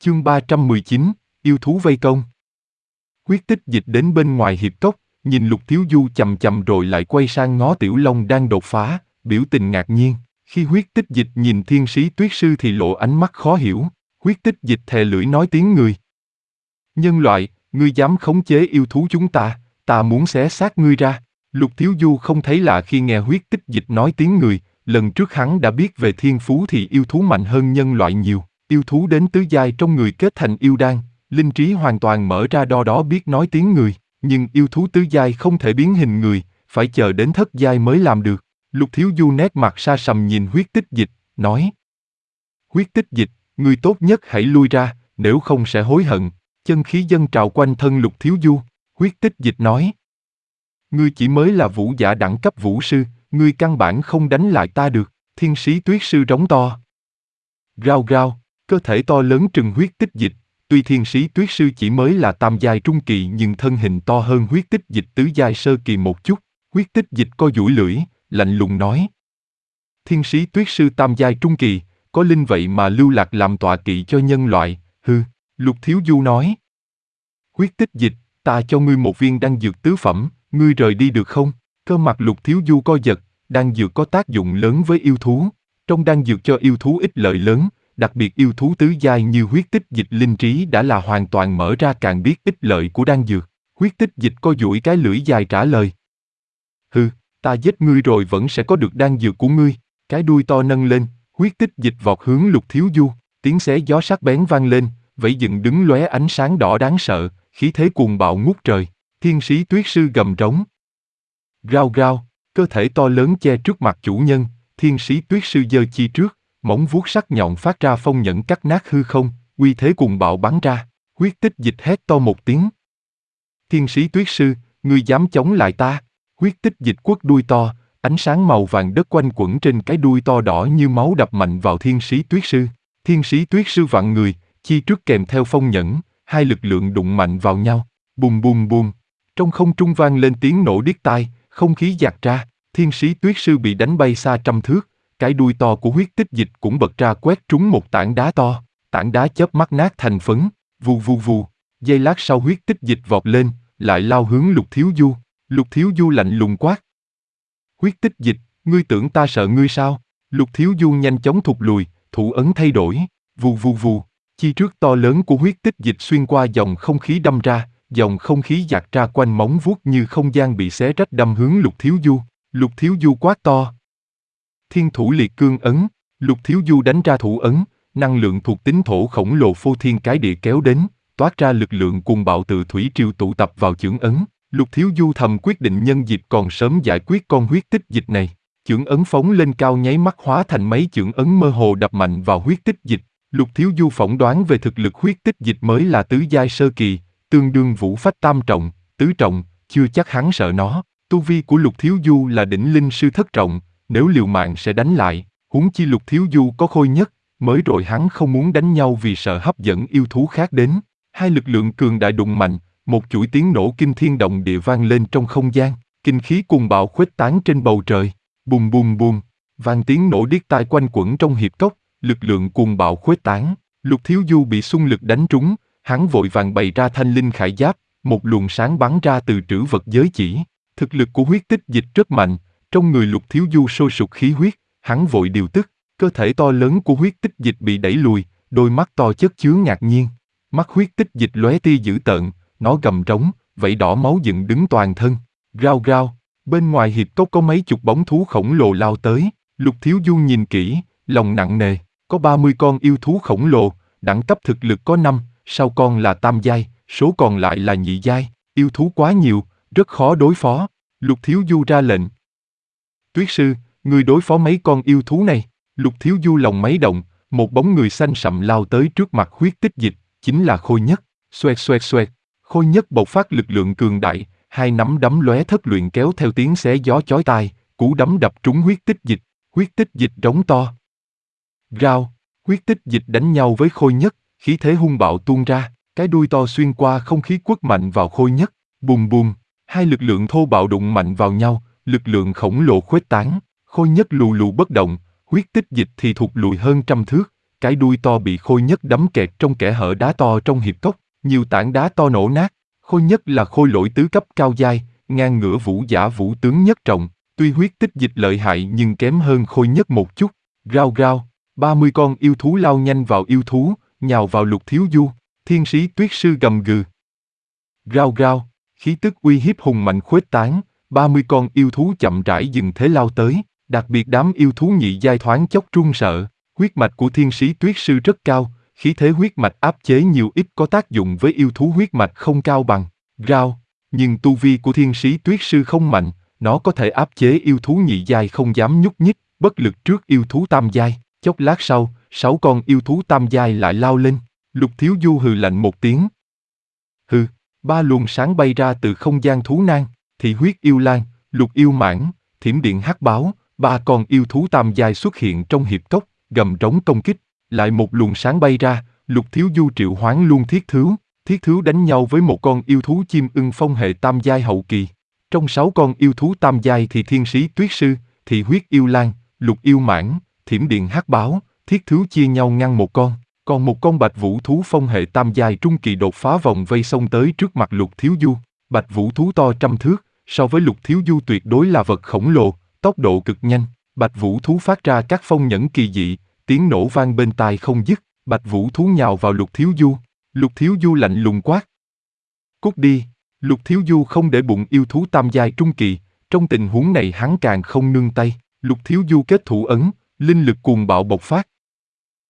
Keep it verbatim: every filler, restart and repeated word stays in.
Chương ba trăm mười chín, yêu thú vây công. Huyết Tích Dịch đến bên ngoài hiệp cốc, nhìn Lục Thiếu Du chầm chầm rồi lại quay sang ngó Tiểu Long đang đột phá, biểu tình ngạc nhiên. Khi Huyết Tích Dịch nhìn Thiên Sĩ Tuyết Sư thì lộ ánh mắt khó hiểu. Huyết Tích Dịch thè lưỡi nói tiếng người. Nhân loại, ngươi dám khống chế yêu thú chúng ta, ta muốn xé xác ngươi ra. Lục Thiếu Du không thấy lạ khi nghe Huyết Tích Dịch nói tiếng người, lần trước hắn đã biết về thiên phú thì yêu thú mạnh hơn nhân loại nhiều. Yêu thú đến tứ giai trong người kết thành yêu đan, linh trí hoàn toàn mở ra đo đó biết nói tiếng người, nhưng yêu thú tứ giai không thể biến hình người, phải chờ đến thất giai mới làm được. Lục Thiếu Du nét mặt sa sầm nhìn Huyết Tích Dịch, nói: Huyết Tích Dịch, ngươi tốt nhất hãy lui ra, nếu không sẽ hối hận. Chân khí dâng trào quanh thân Lục Thiếu Du. Huyết Tích Dịch nói: Ngươi chỉ mới là vũ giả đẳng cấp vũ sư, ngươi căn bản không đánh lại ta được. Thiên Sĩ Tuyết Sư rống to. Rao rao, cơ thể to lớn trừng Huyết Tích Dịch. Tuy Thiên Sĩ Tuyết Sư chỉ mới là tam giai trung kỳ nhưng thân hình to hơn Huyết Tích Dịch tứ giai sơ kỳ một chút. Huyết Tích Dịch co duỗi lưỡi, lạnh lùng nói: Thiên Sĩ Tuyết Sư tam giai trung kỳ, có linh vậy mà lưu lạc làm tọa kỵ cho nhân loại, hư. Lục Thiếu Du nói: Huyết Tích Dịch, ta cho ngươi một viên đan dược tứ phẩm, ngươi rời đi được không? Cơ mặt Lục Thiếu Du co giật, đan dược có tác dụng lớn với yêu thú. Trong đan dược cho yêu thú ích lợi lớn, đặc biệt yêu thú tứ giai như Huyết Tích Dịch linh trí đã là hoàn toàn mở ra càng biết ích lợi của đan dược. Huyết Tích Dịch co duỗi cái lưỡi dài trả lời: Hừ, ta giết ngươi rồi vẫn sẽ có được đan dược của ngươi. Cái đuôi to nâng lên, Huyết Tích Dịch vọt hướng Lục Thiếu Du, tiếng xé gió sắc bén vang lên, vẫy dựng đứng lóe ánh sáng đỏ đáng sợ, khí thế cuồng bạo ngút trời. Thiên Sĩ Tuyết Sư gầm rống. Rao rao, cơ thể to lớn che trước mặt chủ nhân, Thiên Sĩ Tuyết Sư giơ chi trước, móng vuốt sắc nhọn phát ra phong nhẫn cắt nát hư không, uy thế cuồng bạo bắn ra. Huyết Tích Dịch hét to một tiếng. Thiên Sĩ Tuyết Sư, ngươi dám chống lại ta? Huyết Tích Dịch quất đuôi to, ánh sáng màu vàng đất quanh quẩn trên cái đuôi to đỏ như máu đập mạnh vào Thiên Sĩ Tuyết Sư. Thiên Sĩ Tuyết Sư vặn người, chi trước kèm theo phong nhẫn, hai lực lượng đụng mạnh vào nhau. Bùm bùm bùm, trong không trung vang lên tiếng nổ điếc tai, không khí dạt ra. Thiên Sĩ Tuyết Sư bị đánh bay xa trăm thước, cái đuôi to của Huyết Tích Dịch cũng bật ra quét trúng một tảng đá to, tảng đá chớp mắt nát thành phấn, vù vù vù. Giây lát sau Huyết Tích Dịch vọt lên, lại lao hướng Lục Thiếu Du. Lục Thiếu Du lạnh lùng quát: Huyết Tích Dịch, ngươi tưởng ta sợ ngươi sao? Lục Thiếu Du nhanh chóng thụt lùi, thủ ấn thay đổi, vù vù vù. Chi trước to lớn của Huyết Tích Dịch xuyên qua dòng không khí đâm ra, dòng không khí dạt ra quanh móng vuốt như không gian bị xé rách đâm hướng Lục Thiếu Du. Lục Thiếu Du quát to: Thiên Thủ Liệt Cương Ấn. Lục Thiếu Du đánh ra thủ ấn, năng lượng thuộc tính thổ khổng lồ phô thiên cái địa kéo đến, toát ra lực lượng cuồng bạo từ thủy triều tụ tập vào chưởng ấn. Lục Thiếu Du thầm quyết định nhân dịp còn sớm giải quyết con Huyết Tích Dịch này. Chưởng ấn phóng lên cao nháy mắt hóa thành mấy chưởng ấn mơ hồ đập mạnh vào Huyết Tích Dịch. Lục Thiếu Du phỏng đoán về thực lực Huyết Tích Dịch mới là tứ giai sơ kỳ, tương đương vũ phách tam trọng, tứ trọng, chưa chắc hắn sợ nó. Tu vi của Lục Thiếu Du là đỉnh linh sư thất trọng, nếu liều mạng sẽ đánh lại. Huống chi Lục Thiếu Du có khôi nhất, mới rồi hắn không muốn đánh nhau vì sợ hấp dẫn yêu thú khác đến. Hai lực lượng cường đại đụng mạnh, một chuỗi tiếng nổ kinh thiên động địa vang lên trong không gian, kinh khí cuồng bạo khuếch tán trên bầu trời. Bùm bùm bùm, vang tiếng nổ điếc tai quanh quẩn trong hiệp cốc, lực lượng cuồng bạo khuếch tán. Lục Thiếu Du bị xung lực đánh trúng, hắn vội vàng bày ra thanh linh khải giáp, một luồng sáng bắn ra từ trữ vật giới chỉ. Thực lực của Huyết Tích Dịch rất mạnh, trong người Lục Thiếu Du sôi sục khí huyết, hắn vội điều tức, cơ thể to lớn của Huyết Tích Dịch bị đẩy lùi, đôi mắt to chất chứa ngạc nhiên. Mắt Huyết Tích Dịch lóe tia dữ tợn, nó gầm trống, vảy đỏ máu dựng đứng toàn thân. Rao rao, bên ngoài hiệp cốc có mấy chục bóng thú khổng lồ lao tới. Lục Thiếu Du nhìn kỹ, lòng nặng nề, có ba mươi con yêu thú khổng lồ, đẳng cấp thực lực có năm, sau con là tam giai, số còn lại là nhị giai, yêu thú quá nhiều, rất khó đối phó. Lục Thiếu Du ra lệnh: Tuyết Sư, ngươi đối phó mấy con yêu thú này. Lục Thiếu Du lòng máy động, một bóng người xanh sậm lao tới trước mặt Huyết Tích Dịch, chính là Khôi Nhất. Xoẹt xoẹt xoẹt, Khôi Nhất bộc phát lực lượng cường đại, hai nắm đấm lóe thất luyện kéo theo tiếng xé gió chói tai, cú đấm đập trúng Huyết Tích Dịch. Huyết Tích Dịch rống to. Rao, Huyết Tích Dịch đánh nhau với Khôi Nhất, khí thế hung bạo tuôn ra, cái đuôi to xuyên qua không khí quất mạnh vào Khôi Nhất. Bùm bùm, hai lực lượng thô bạo đụng mạnh vào nhau, lực lượng khổng lồ khuếch tán. Khôi Nhất lù lù bất động, Huyết Tích Dịch thì thụt lùi hơn trăm thước, cái đuôi to bị khôi nhất đắm kẹt trong kẽ hở đá to trong hiệp cốc, nhiều tảng đá to nổ nát. Khôi nhất là khôi lỗi tứ cấp cao giai, ngang ngửa vũ giả vũ tướng nhất trọng, tuy huyết tích dịch lợi hại nhưng kém hơn khôi nhất một chút. Rao rao, ba mươi con yêu thú lao nhanh vào yêu thú, nhào vào Lục Thiếu Du. Thiên sĩ tuyết sư gầm gừ. Rao rao, khí tức uy hiếp hùng mạnh khuếch tán, ba mươi con yêu thú chậm rãi dừng thế lao tới, đặc biệt đám yêu thú nhị giai thoáng chốc run sợ. Huyết mạch của thiên sĩ tuyết sư rất cao, khí thế huyết mạch áp chế nhiều ít có tác dụng với yêu thú huyết mạch không cao bằng. Rao, nhưng tu vi của thiên sĩ tuyết sư không mạnh, nó có thể áp chế yêu thú nhị giai không dám nhúc nhích, bất lực trước yêu thú tam giai. Chốc lát sau, sáu con yêu thú tam giai lại lao lên. Lục Thiếu Du hừ lạnh một tiếng. Hừ, ba luồng sáng bay ra từ không gian thú nang, thị huyết yêu lang, lục yêu mãng, thiểm điện hắc báo, ba con yêu thú tam giai xuất hiện trong hiệp cốc, gầm trống công kích. Lại một luồng sáng bay ra, Lục Thiếu Du triệu hoán luôn thiết thứu, thiết thứu đánh nhau với một con yêu thú chim ưng phong hệ tam giai hậu kỳ. Trong sáu con yêu thú tam giai thì thiên sĩ tuyết sư, thị huyết yêu lang, lục yêu mãng, thiểm điện hắc báo, thiết thứu chia nhau ngăn một con, còn một con bạch vũ thú phong hệ tam giai trung kỳ đột phá vòng vây xông tới trước mặt Lục Thiếu Du. Bạch vũ thú to trăm thước, so với Lục Thiếu Du tuyệt đối là vật khổng lồ, tốc độ cực nhanh. Bạch vũ thú phát ra các phong nhẫn kỳ dị, tiếng nổ vang bên tai không dứt. Bạch vũ thú nhào vào Lục Thiếu Du. Lục Thiếu Du lạnh lùng quát. Cút đi. Lục Thiếu Du không để bụng yêu thú tam giai trung kỳ, trong tình huống này hắn càng không nương tay. Lục Thiếu Du kết thủ ấn, linh lực cuồng bạo bộc phát,